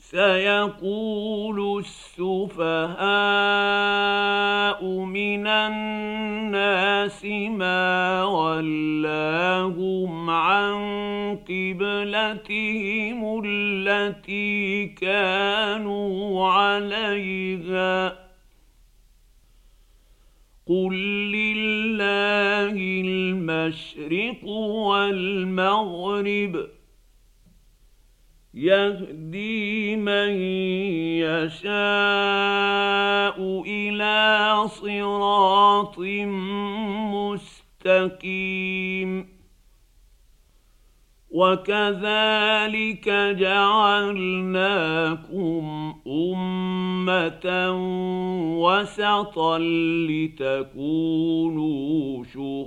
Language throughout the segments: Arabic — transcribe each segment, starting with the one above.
سيقول السفهاء من الناس ما ولاهم عن قبلتهم التي كانوا عليها قل لله المشرق والمغرب يهدي من يشاء إلى صراط مستقيم وكذلك جعلناكم أمة وسطا لتكونوا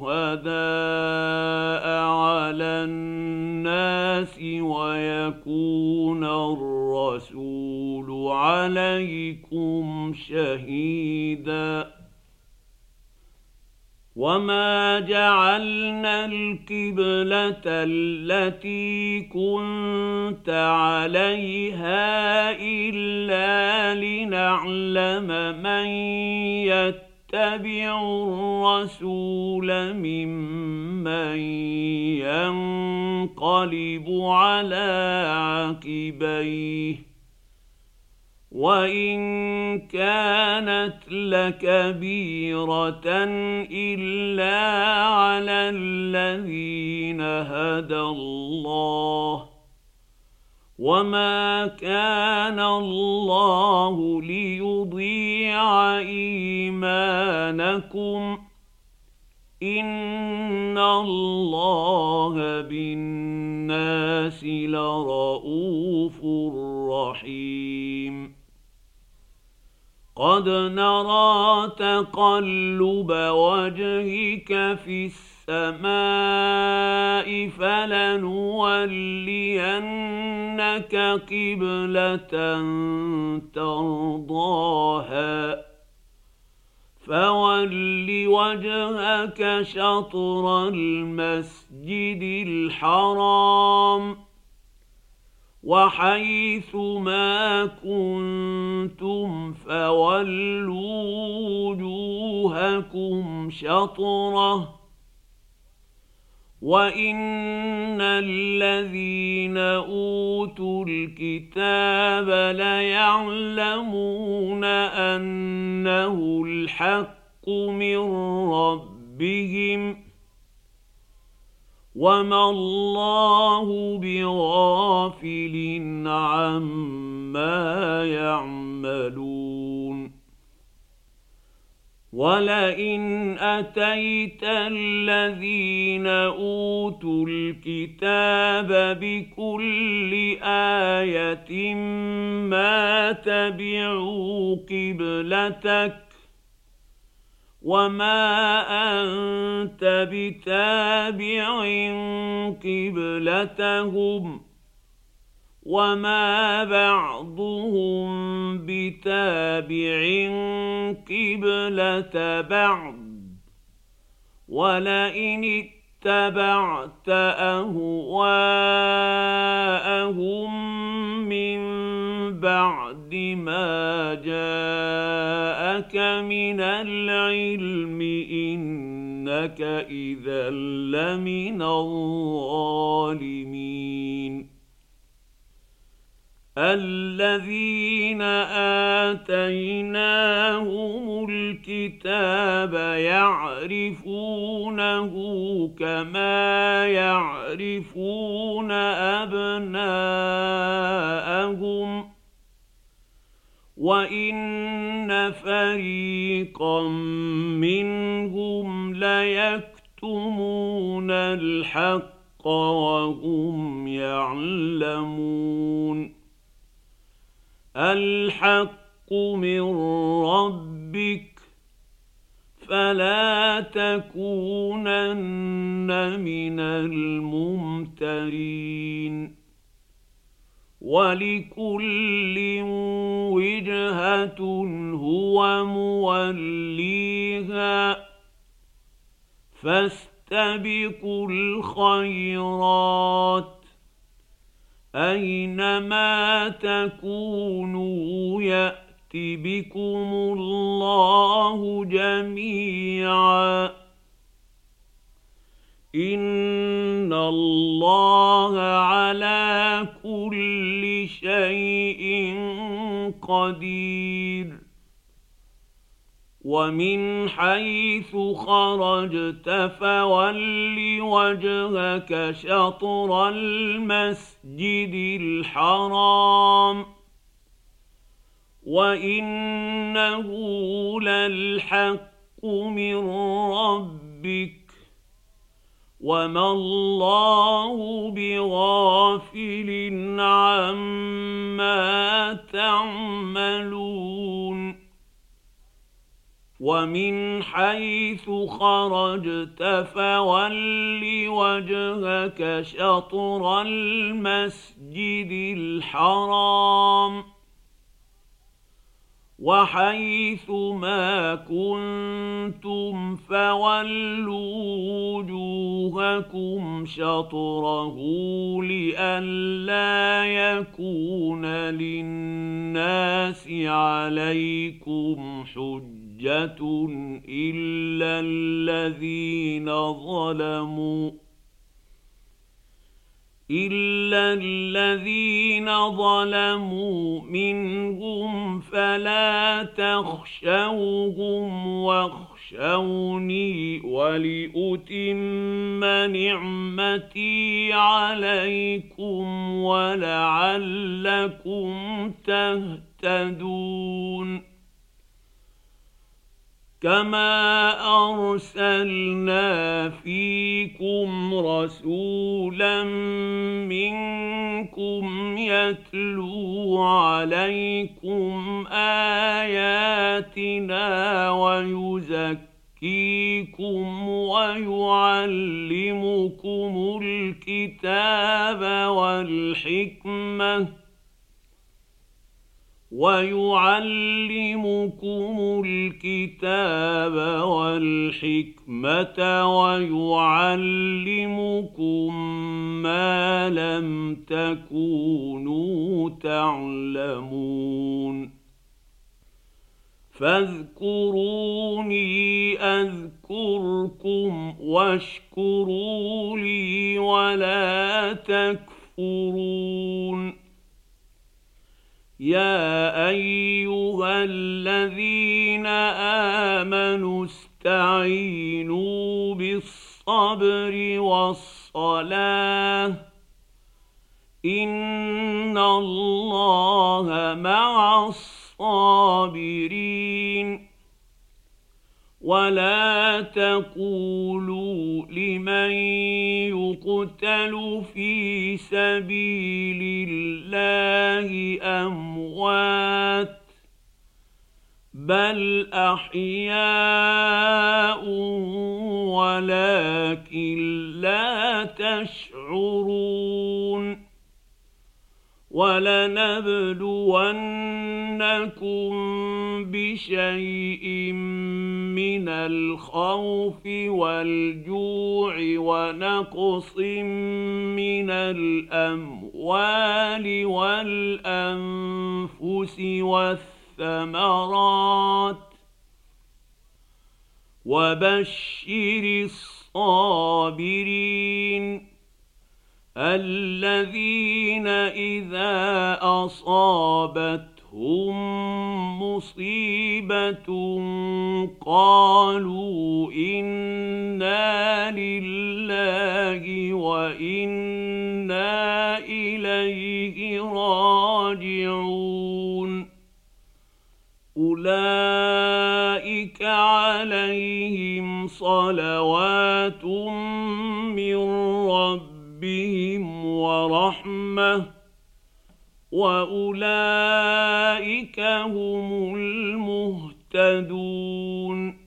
شهداء على الناس ويكون الرسول عليكم شهيداً وما جعلنا القبلة التي كنت عليها إلا لنعلم من يتبع الرسول ممن ينقلب على عقبيه وإن كانت لكبيرة إلا على الذين هدى الله وما كان الله ليضيع إيمانكم إن الله بالناس لرءوف رحيم قد نرى تقلب وجهك في السماء فلنولينك قبلة ترضاها فول وجهك شطر المسجد الحرام وحيث ما كنتم فولوا وجوهكم شطره وإن الذين أوتوا الكتاب ليعلمون أنه الحق من ربهم وما الله بغافل عما يعملون ولئن أتيت الذين أوتوا الكتاب بكل آية ما تبعوا قبلتك وما أنت بتابع قبلتهم وما بعضهم بتابع قبلة بعض ولئن اتبعت أهواءهم من بعد ما جاءك من العلم إنك إذا لمن الظالمين الذين آتيناهم الكتاب يعرفونه كما يعرفون أبناءهم وإن فريقا منهم ليكتمون الحق وهم يعلمون الحق من ربك فلا تكونن من الممترين ولكل وجهة هو موليها فاستبقوا الخيرات أينما تكونوا يأت بكم الله جميعا إن الله على كل شيء قدير ومن حيث خرجت فول وجهك شطر المسجد الحرام وإنه للحق من ربك وما الله بغافل عما تعملون ومن حيث خرجت فول وجهك شطر المسجد الحرام وحيث ما كنتم فولوا وجوهكم شطره لئلا يكون للناس عليكم حجة إلا الذين ظلموا منهم فلا تخشوهم واخشوني ولأتم نعمتي عليكم ولعلكم تهتدون كما أرسلنا فيكم رسولا منكم يتلو عليكم آياتنا ويزكيكم ويعلمكم الكتاب والحكمة ويعلمكم ما لم تكونوا تعلمون فاذكروني أذكركم واشكروا لي ولا تكفرون يا أيها الذين آمنوا استعينوا بالصبر والصلاة إن الله مع الصابرين ولا تقولوا لمن يقتل في سبيل الله أموات بل أحياء ولكن لا تشعرون ولنبلونكم بشيء من الخوف والجوع ونقص من الأموال والأنفس والثمرات وبشر الصابرين الذين إذا أصابتهم مصيبة قالوا إنا لله وإنا إليه راجعون أولئك عليهم صلوات من ربهم ورحمة وأولئك هم المهتدون